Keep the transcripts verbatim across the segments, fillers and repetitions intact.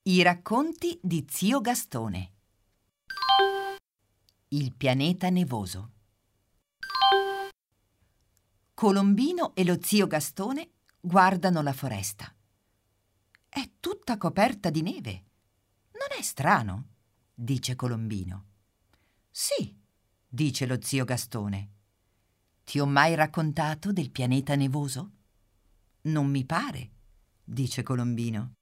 I racconti di zio Gastone. Il pianeta nevoso. Colombino e lo zio Gastone guardano la foresta. È tutta coperta di neve. Non è strano? Dice Colombino. Sì, dice lo zio Gastone. Ti ho mai raccontato del pianeta nevoso? Non mi pare, dice Colombino.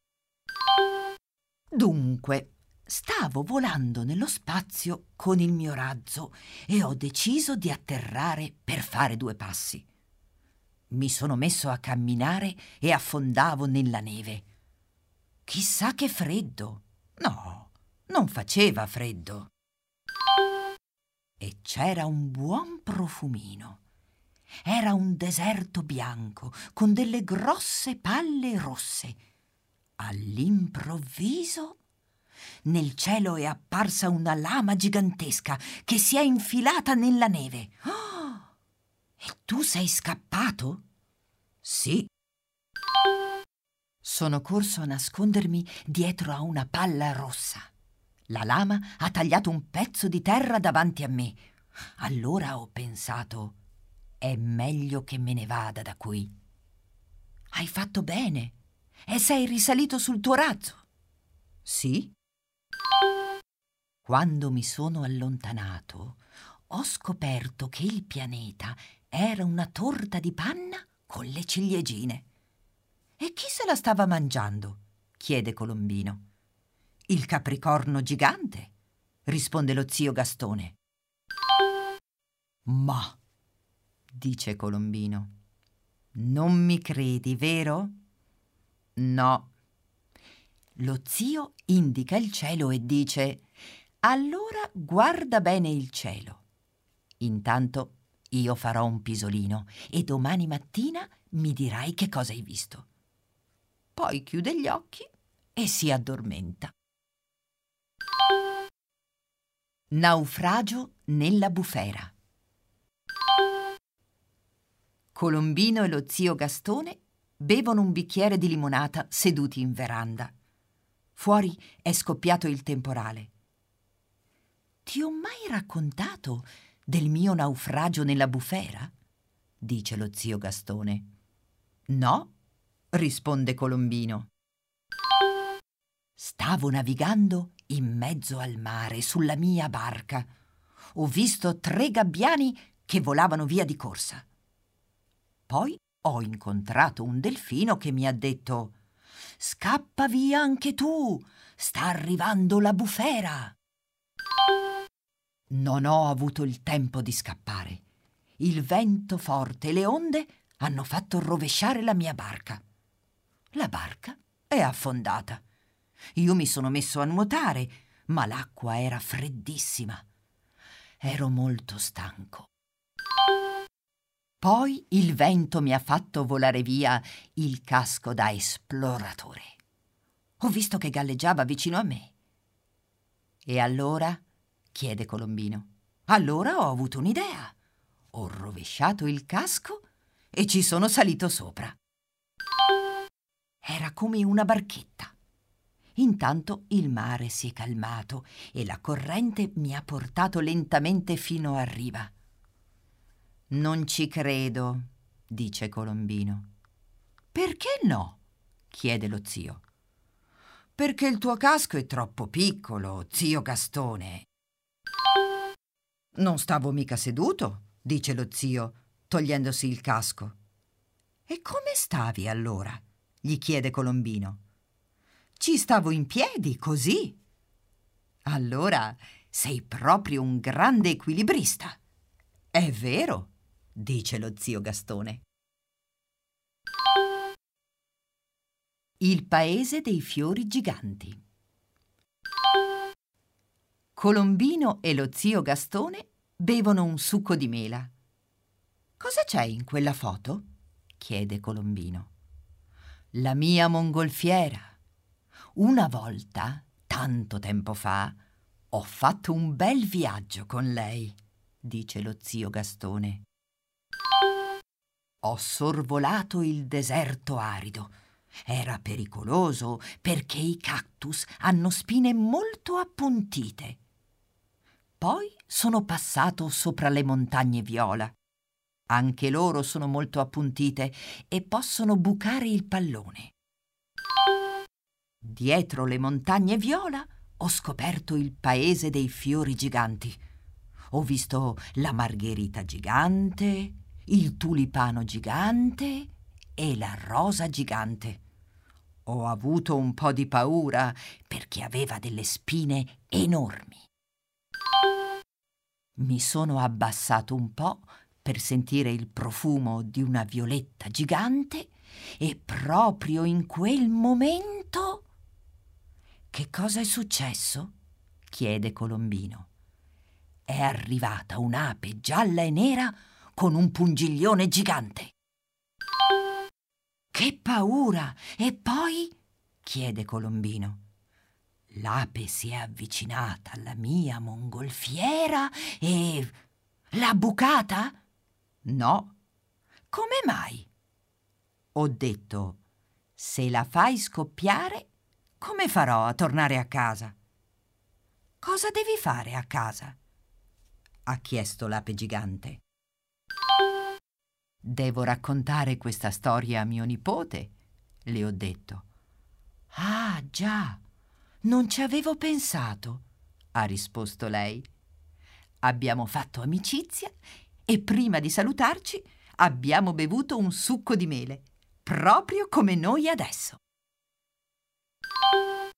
Dunque, stavo volando nello spazio con il mio razzo e ho deciso di atterrare per fare due passi. Mi sono messo a camminare e affondavo nella neve. Chissà che freddo! No, non faceva freddo. E c'era un buon profumino. Era un deserto bianco con delle grosse palle rosse. All'improvviso, nel cielo è apparsa una lama gigantesca che si è infilata nella neve. Oh! E tu sei scappato? Sì. Sono corso a nascondermi dietro a una palla rossa. La lama ha tagliato un pezzo di terra davanti a me. Allora ho pensato, è meglio che me ne vada da qui. Hai fatto bene. E sei risalito sul tuo razzo? Sì. Quando mi sono allontanato, ho scoperto che il pianeta era una torta di panna con le ciliegine. E chi se la stava mangiando? Chiede Colombino. Il capricorno gigante, risponde lo zio Gastone. Ma, dice Colombino, non mi credi, vero? No. Lo zio indica il cielo e dice: allora guarda bene il cielo. Intanto io farò un pisolino e domani mattina mi dirai che cosa hai visto. Poi chiude gli occhi e si addormenta. Naufragio nella bufera. Colombino e lo zio Gastone bevono un bicchiere di limonata seduti in veranda. Fuori è scoppiato il temporale. Ti ho mai raccontato del mio naufragio nella bufera? Dice lo zio Gastone. No, risponde Colombino. Stavo navigando in mezzo al mare sulla mia barca. Ho visto tre gabbiani che volavano via di corsa. Poi ho incontrato un delfino che mi ha detto: scappa via anche tu, sta arrivando la bufera. Non ho avuto il tempo di scappare. Il vento forte e le onde hanno fatto rovesciare la mia barca. La barca è affondata. Io mi sono messo a nuotare, ma l'acqua era freddissima. Ero molto stanco. Poi il vento mi ha fatto volare via il casco da esploratore. Ho visto che galleggiava vicino a me. E allora? Chiede Colombino. Allora ho avuto un'idea. Ho rovesciato il casco e ci sono salito sopra. Era come una barchetta. Intanto il mare si è calmato e la corrente mi ha portato lentamente fino a riva. Non ci credo, dice Colombino. Perché no? Chiede lo zio. Perché il tuo casco è troppo piccolo, zio Gastone. Non stavo mica seduto, dice lo zio, togliendosi il casco. E come stavi allora? Gli chiede Colombino. Ci stavo in piedi, così. Allora sei proprio un grande equilibrista. È vero, dice lo zio Gastone. Il paese dei fiori giganti. Colombino e lo zio Gastone bevono un succo di mela. Cosa c'è in quella foto? Chiede Colombino. La mia mongolfiera. Una volta, tanto tempo fa, ho fatto un bel viaggio con lei, dice lo zio Gastone. Ho sorvolato il deserto arido. Era pericoloso perché i cactus hanno spine molto appuntite. Poi sono passato sopra le montagne viola. Anche loro sono molto appuntite e possono bucare il pallone. Dietro le montagne viola ho scoperto il paese dei fiori giganti. Ho visto la margherita gigante, il tulipano gigante e la rosa gigante. Ho avuto un po' di paura perché aveva delle spine enormi. Mi sono abbassato un po' per sentire il profumo di una violetta gigante e proprio in quel momento... «Che cosa è successo?» chiede Colombino. È arrivata un'ape gialla e nera con un pungiglione gigante. «Che paura! E poi?» chiede Colombino. L'ape si è avvicinata alla mia mongolfiera e... l'ha bucata? No. Come mai? Ho detto, se la fai scoppiare, come farò a tornare a casa? Cosa devi fare a casa? Ha chiesto l'ape gigante. Devo raccontare questa storia a mio nipote, le ho detto. Ah, già, non ci avevo pensato, ha risposto lei. Abbiamo fatto amicizia e prima di salutarci abbiamo bevuto un succo di mele, proprio come noi adesso.